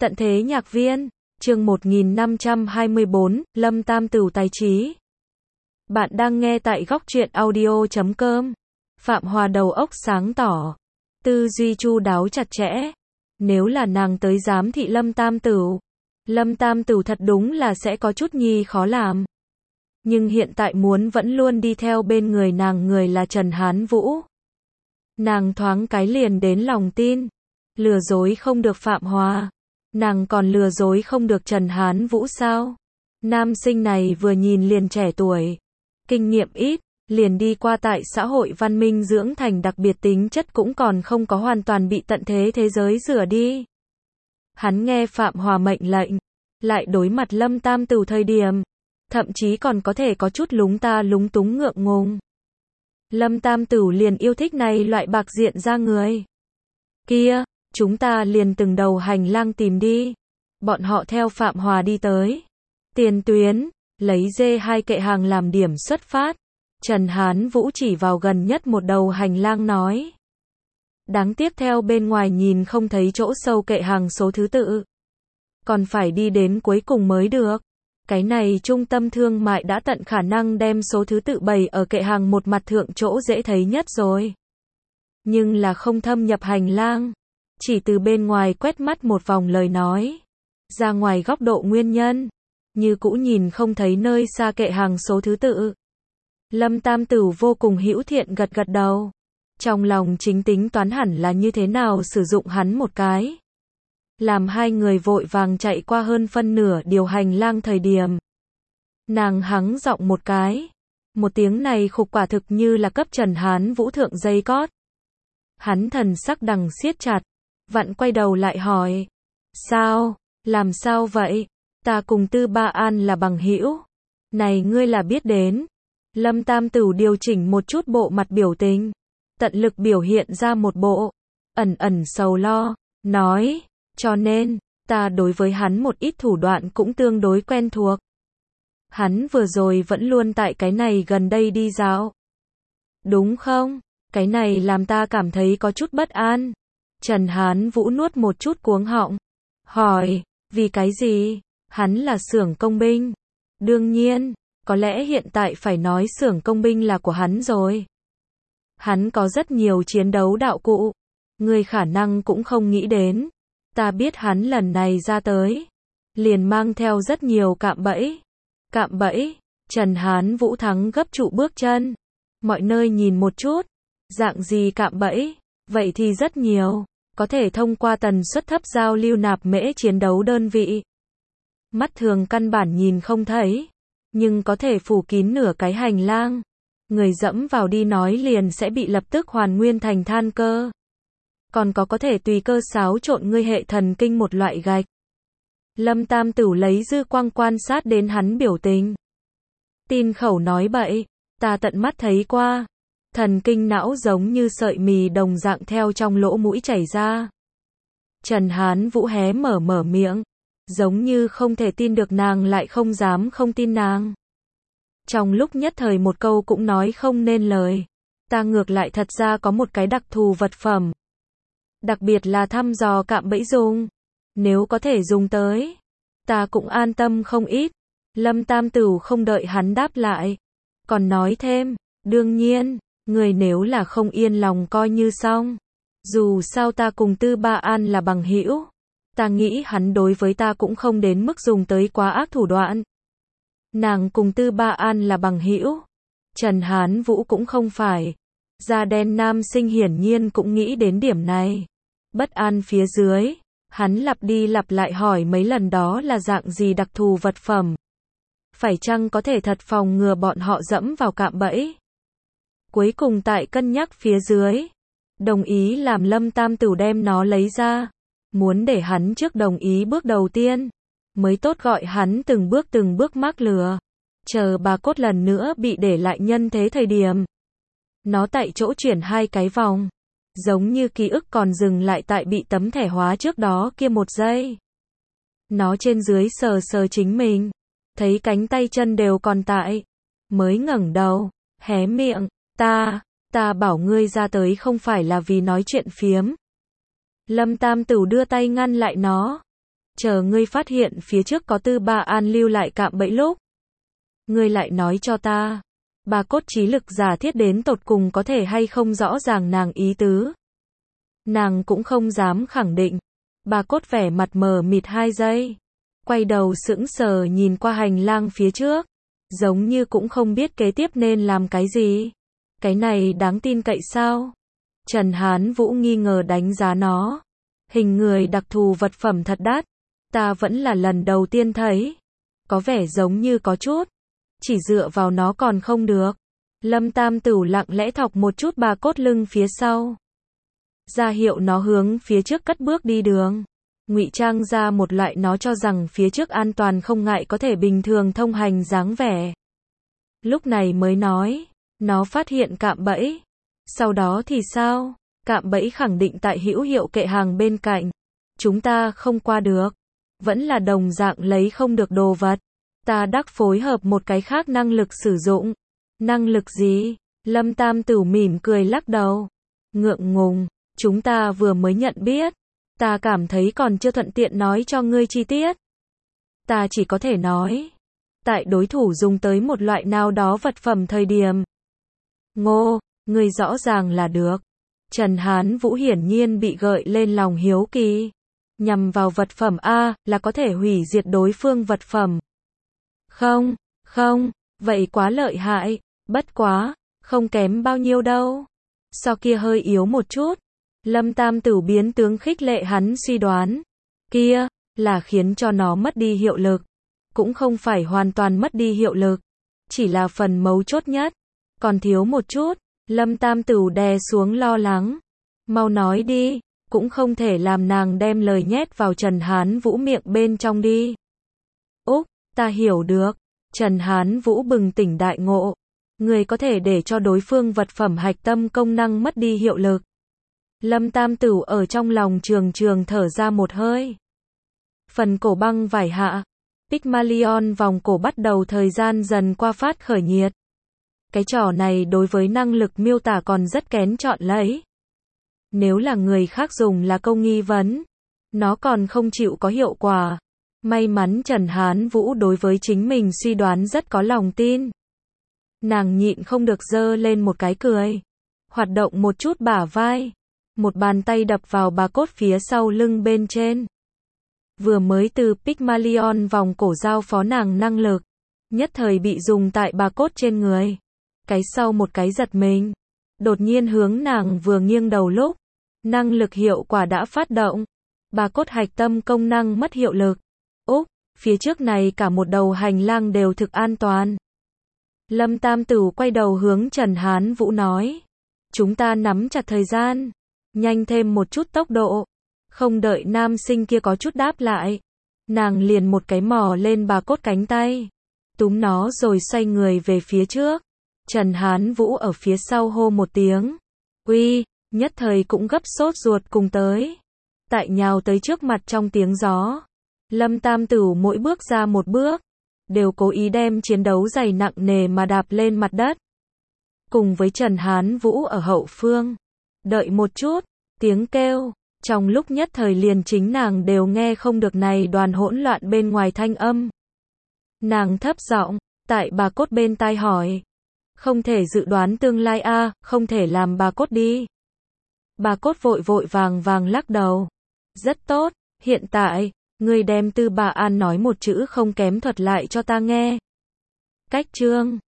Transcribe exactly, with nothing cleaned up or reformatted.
Tận thế nhạc viên, chương một nghìn năm trăm hai mươi bốn, Lâm Tam Tửu tài trí. Bạn đang nghe tại góc truyện audio chấm com. Phạm Hòa đầu óc sáng tỏ, tư duy chu đáo chặt chẽ. Nếu là nàng tới giám thị Lâm Tam Tửu, Lâm Tam Tửu thật đúng là sẽ có chút nhi khó làm. Nhưng hiện tại muốn vẫn luôn đi theo bên người nàng người là Trần Hán Vũ. Nàng thoáng cái liền đến lòng tin, lừa dối không được Phạm Hòa. Nàng còn lừa dối không được Trần Hán Vũ sao? Nam sinh này vừa nhìn liền trẻ tuổi, kinh nghiệm ít, liền đi qua tại xã hội văn minh dưỡng thành, đặc biệt tính chất cũng còn không có hoàn toàn bị tận thế thế giới rửa đi. Hắn nghe Phạm Hòa mệnh lệnh, lại đối mặt Lâm Tam Tửu thời điểm, thậm chí còn có thể có chút lúng ta lúng túng ngượng ngùng. Lâm Tam Tửu liền yêu thích này loại bạc diện ra người. Kia, chúng ta liền từng đầu hành lang tìm đi. Bọn họ theo Phạm Hòa đi tới tiền tuyến, lấy dê hai kệ hàng làm điểm xuất phát. Trần Hán Vũ chỉ vào gần nhất một đầu hành lang nói. Đáng tiếc theo bên ngoài nhìn không thấy chỗ sâu kệ hàng số thứ tự. Còn phải đi đến cuối cùng mới được. Cái này trung tâm thương mại đã tận khả năng đem số thứ tự bày ở kệ hàng một mặt thượng chỗ dễ thấy nhất rồi. Nhưng là không thâm nhập hành lang. Chỉ từ bên ngoài quét mắt một vòng lời nói. Ra ngoài góc độ nguyên nhân. Như cũ nhìn không thấy nơi xa kệ hàng số thứ tự. Lâm Tam Tửu vô cùng hữu thiện gật gật đầu. Trong lòng chính tính toán hẳn là như thế nào sử dụng hắn một cái. Làm hai người vội vàng chạy qua hơn phân nửa điều hành lang thời điểm. Nàng hắng giọng một cái. Một tiếng này khục quả thực như là cấp Trần Hán Vũ thượng dây cót. Hắn thần sắc đằng siết chặt. Vặn quay đầu lại hỏi. Sao? Làm sao vậy? Ta cùng Tư Ba An là bằng hữu. Này ngươi là biết đến. Lâm Tam Tửu điều chỉnh một chút bộ mặt biểu tình. Tận lực biểu hiện ra một bộ. Ẩn ẩn sầu lo. Nói. Cho nên, ta đối với hắn một ít thủ đoạn cũng tương đối quen thuộc. Hắn vừa rồi vẫn luôn tại cái này gần đây đi dạo. Đúng không? Cái này làm ta cảm thấy có chút bất an. Trần Hán Vũ nuốt một chút cuống họng. Hỏi, vì cái gì? Hắn là xưởng công binh. Đương nhiên, có lẽ hiện tại phải nói xưởng công binh là của hắn rồi. Hắn có rất nhiều chiến đấu đạo cụ. Người khả năng cũng không nghĩ đến. Ta biết hắn lần này ra tới. Liền mang theo rất nhiều cạm bẫy. Cạm bẫy. Trần Hán Vũ thắng gấp trụ bước chân. Mọi nơi nhìn một chút. Dạng gì cạm bẫy? Vậy thì rất nhiều. Có thể thông qua tần suất thấp giao lưu nạp mễ chiến đấu đơn vị. Mắt thường căn bản nhìn không thấy. Nhưng có thể phủ kín nửa cái hành lang. Người dẫm vào đi nói liền sẽ bị lập tức hoàn nguyên thành than cơ. Còn có có thể tùy cơ xáo trộn ngươi hệ thần kinh một loại gạch. Lâm Tam Tửu lấy dư quang quan sát đến hắn biểu tình. Tin khẩu nói bậy, ta tận mắt thấy qua. Thần kinh não giống như sợi mì đồng dạng theo trong lỗ mũi chảy ra. Trần Hán Vũ hé mở mở miệng. Giống như không thể tin được nàng lại không dám không tin nàng. Trong lúc nhất thời một câu cũng nói không nên lời. Ta ngược lại thật ra có một cái đặc thù vật phẩm. Đặc biệt là thăm dò cạm bẫy dùng. Nếu có thể dùng tới. Ta cũng an tâm không ít. Lâm Tam Tửu không đợi hắn đáp lại. Còn nói thêm. Đương nhiên. Người nếu là không yên lòng coi như xong. Dù sao ta cùng Tư Ba An là bằng hữu. Ta nghĩ hắn đối với ta cũng không đến mức dùng tới quá ác thủ đoạn. Nàng cùng Tư Ba An là bằng hữu. Trần Hán Vũ cũng không phải. Da đen nam sinh hiển nhiên cũng nghĩ đến điểm này. Bất an phía dưới. Hắn lặp đi lặp lại hỏi mấy lần đó là dạng gì đặc thù vật phẩm. Phải chăng có thể thật phòng ngừa bọn họ dẫm vào cạm bẫy. Cuối cùng tại cân nhắc phía dưới. Đồng ý làm Lâm Tam Tửu đem nó lấy ra. Muốn để hắn trước đồng ý bước đầu tiên. Mới tốt gọi hắn từng bước từng bước mắc lừa. Chờ bà cốt lần nữa bị để lại nhân thế thời điểm. Nó tại chỗ chuyển hai cái vòng. Giống như ký ức còn dừng lại tại bị tấm thẻ hóa trước đó kia một giây. Nó trên dưới sờ sờ chính mình. Thấy cánh tay chân đều còn tại. Mới ngẩng đầu. Hé miệng. Ta, ta bảo ngươi ra tới không phải là vì nói chuyện phiếm. Lâm Tam Tửu đưa tay ngăn lại nó. chờ ngươi phát hiện phía trước có Tư Ba An lưu lại cạm bẫy lúc. Ngươi lại nói cho ta. Bà cốt trí lực giả thiết đến tột cùng có thể hay không rõ ràng nàng ý tứ. Nàng cũng không dám khẳng định. Bà cốt vẻ mặt mờ mịt hai giây. Quay đầu sững sờ nhìn qua hành lang phía trước. Giống như cũng không biết kế tiếp nên làm cái gì. Cái này đáng tin cậy sao? Trần Hán Vũ nghi ngờ đánh giá nó. Hình người đặc thù vật phẩm thật đắt. Ta vẫn là lần đầu tiên thấy. Có vẻ giống như có chút. Chỉ dựa vào nó còn không được. Lâm Tam Tửu lặng lẽ thọc một chút bà cốt lưng phía sau. Ra hiệu nó hướng phía trước cất bước đi đường. Ngụy trang ra một loại nó cho rằng phía trước an toàn không ngại có thể bình thường thông hành dáng vẻ. Lúc này mới nói. Nó phát hiện cạm bẫy. Sau đó thì sao? Cạm bẫy khẳng định tại hữu hiệu kệ hàng bên cạnh. Chúng ta không qua được. Vẫn là đồng dạng lấy không được đồ vật. Ta đắc phối hợp một cái khác năng lực sử dụng. Năng lực gì? Lâm Tam Tửu mỉm cười lắc đầu. Ngượng ngùng. Chúng ta vừa mới nhận biết. Ta cảm thấy còn chưa thuận tiện nói cho ngươi chi tiết. Ta chỉ có thể nói. Tại đối thủ dùng tới một loại nào đó vật phẩm thời điểm. Ngô, ngươi rõ ràng là được. Trần Hán Vũ hiển nhiên bị gợi lên lòng hiếu kỳ. Nhằm vào vật phẩm A, là có thể hủy diệt đối phương vật phẩm. Không, không, vậy quá lợi hại. Bất quá, không kém bao nhiêu đâu. So kia hơi yếu một chút. Lâm Tam Tửu biến tướng khích lệ hắn suy đoán. Kia, là khiến cho nó mất đi hiệu lực. Cũng không phải hoàn toàn mất đi hiệu lực. Chỉ là phần mấu chốt nhất. Còn thiếu một chút. Lâm Tam Tửu đè xuống lo lắng. Mau nói đi. Cũng không thể làm nàng đem lời nhét vào Trần Hán Vũ miệng bên trong đi. Úc, ta hiểu được. Trần Hán Vũ bừng tỉnh đại ngộ. Người có thể để cho đối phương vật phẩm hạch tâm công năng mất đi hiệu lực. Lâm Tam Tửu ở trong lòng trường trường thở ra một hơi. Phần cổ băng vải hạ. Pygmalion vòng cổ bắt đầu thời gian dần qua phát khởi nhiệt. Cái trò này đối với năng lực miêu tả còn rất kén chọn lấy. Nếu là người khác dùng là câu nghi vấn. Nó còn không chịu có hiệu quả. May mắn Trần Hán Vũ đối với chính mình suy đoán rất có lòng tin. Nàng nhịn không được giơ lên một cái cười. Hoạt động một chút bả vai. Một bàn tay đập vào bà cốt phía sau lưng bên trên. Vừa mới từ Pygmalion vòng cổ giao phó nàng năng lực. Nhất thời bị dùng tại bà cốt trên người. Cái sau một cái giật mình. Đột nhiên hướng nàng vừa nghiêng đầu lúc. Năng lực hiệu quả đã phát động. Bà cốt hạch tâm công năng mất hiệu lực. Úc, phía trước này cả một đầu hành lang đều thực an toàn. Lâm Tam Tửu quay đầu hướng Trần Hán Vũ nói. Chúng ta nắm chặt thời gian. Nhanh thêm một chút tốc độ. Không đợi nam sinh kia có chút đáp lại. Nàng liền một cái mò lên bà cốt cánh tay. Túm nó rồi xoay người về phía trước. Trần Hán Vũ ở phía sau hô một tiếng. Uy, nhất thời cũng gấp sốt ruột cùng tới. Tại nhào tới trước mặt trong tiếng gió. Lâm Tam Tửu mỗi bước ra một bước. Đều cố ý đem chiến đấu dày nặng nề mà đạp lên mặt đất. Cùng với Trần Hán Vũ ở hậu phương. Đợi một chút, tiếng kêu. Trong lúc nhất thời liền chính nàng đều nghe không được này đoàn hỗn loạn bên ngoài thanh âm. Nàng thấp giọng, tại bà cốt bên tai hỏi. Không thể dự đoán tương lai a, à, không thể làm bà cốt đi. Bà cốt vội vội vàng vàng lắc đầu. Rất tốt, hiện tại, ngươi đem Tư Ba An nói một chữ không kém thuật lại cho ta nghe. Cách chương